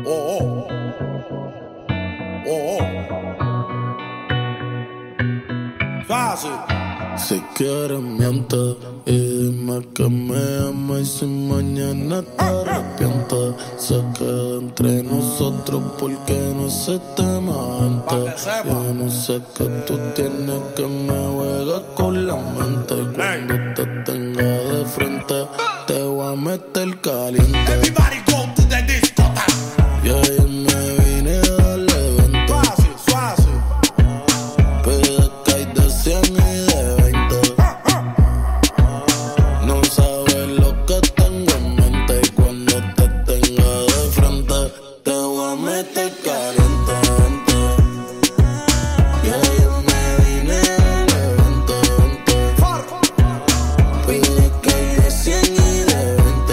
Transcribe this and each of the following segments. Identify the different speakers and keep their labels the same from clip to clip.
Speaker 1: Oh, oh. Oh, oh. Fácil.
Speaker 2: Si quieres miente y dime que me amas y si mañana te arrepientes. Se queda entre nosotros porque no se te mente. Yo no sé qué tú tienes que me juegas con la mente. Cuando te tenga de frente te voy a meter caliente.
Speaker 1: Everybody go to the discotheque.
Speaker 2: Y ahí me vine a darle 20.
Speaker 1: Fácil, fácil.
Speaker 2: Pide que hay de 100 y de 20. No sabes lo que tengo en mente. Y cuando te tenga de frente te voy a meter caliente, vente. Y ahí me vine a darle 20. Pide que hay de 100 y de 20.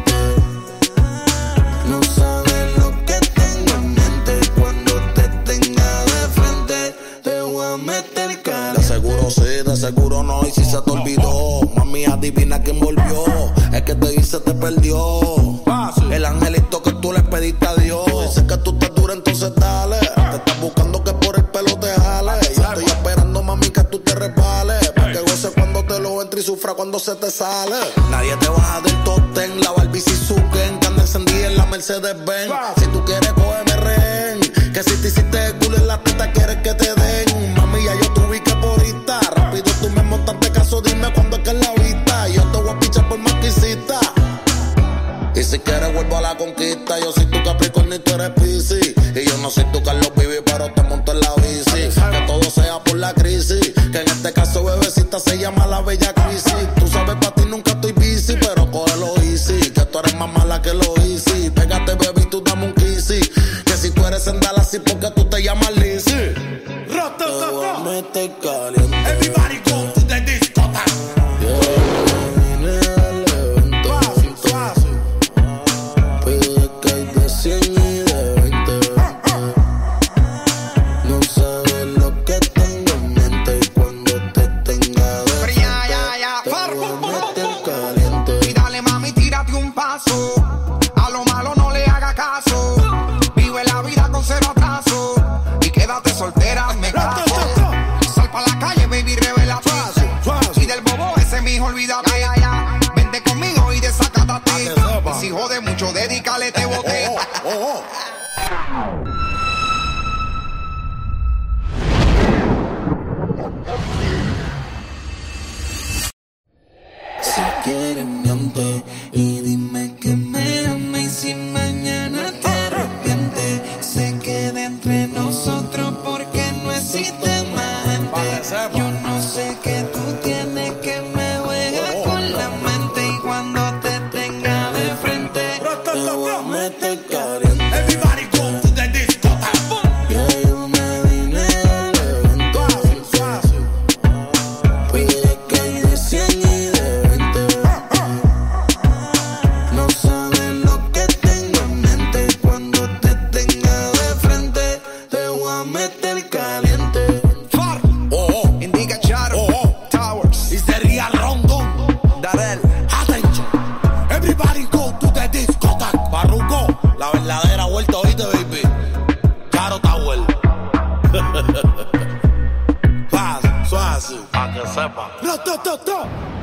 Speaker 2: No sabes lo que tengo en mente. Y cuando te tenga de frente te voy a meter caliente.
Speaker 3: De seguro no, y si se te olvidó, mami, adivina quién volvió. Es que te hice, te perdió. El angelito que tú le pediste a Dios. Dice que tú estás dura, entonces dale. Te estás buscando que por el pelo te jale. Yo estoy esperando, mami, que tú te resbales. Pa' que goce cuando te lo entre y sufra cuando se te sale. Nadie te baja del top ten. La Barbie Suzuki, que anda encendida en la Mercedes-Benz. Si tú quieres, cógeme rehén. Que si te hiciste el culo en la teta, quieres que te den. Mami, ya yo te ubiqué por ahorita. Rápido tú me montaste caso, dime cuándo es que es la vista. Yo te voy a pichar por más que hiciste. Y si quieres vuelvo a la conquista. Yo soy tu Capricornio y tú eres Piscis. Y yo no soy tu Carlos Vivi, pero te monto en la bici. Que todo sea por la crisis. Que en este caso, bebecita, se llama la bella crisis. Tú sabes, para ti nunca estoy busy, pero cógelo easy. Que tú eres más mala que lo easy. Pégate, baby, tú dame un kissy. Que si tú eres sendal así, porque tú te llamas Lizzy.
Speaker 2: Te voy a meter caliente.
Speaker 1: Everybody go to the discotheque.
Speaker 2: Vine a darle 20.
Speaker 1: Fácil, fácil.
Speaker 2: Pide que hay de 100 y de 20. No sabes lo que tengo en mente. Y cuando te tenga de frente te voy a meter caliente.
Speaker 4: Y dale, mami, tírate un paso. A lo malo no le haga caso. Vive la vida con cero atraso. Y quédate soltera, me caso. Sal pa' la calle, baby, revélate. Y del bobo ese mijo, olvídate. Vente conmigo y desacátate. Y si jode mucho, dedícale, te boté.
Speaker 2: Si quieres miente y dime que me amas y si mañana te arrepientes. Se queda entre nosotros porque no existe más gente. Yo no sé qué tú tienes que me juegas con la mente. Y cuando te tenga de frente te voy a meter caliente.
Speaker 1: Everybody go to the discotheque.
Speaker 2: Y ahí me vine a darle 20.
Speaker 1: Fácil.
Speaker 2: Pide que hay de 100 y de 20. No sabes lo que tengo en mente. Y cuando te tenga de frente te voy a meter caliente.
Speaker 4: Indica Charo, Towers,
Speaker 1: Y sería Rondón.
Speaker 4: Darel.
Speaker 1: Attention. Everybody go to the discotheque.
Speaker 3: Farruko, la verdadera vuelta, oíste, baby. Caro Tower.
Speaker 1: Fácil, fácil.
Speaker 3: Pa' que sepa.
Speaker 1: No.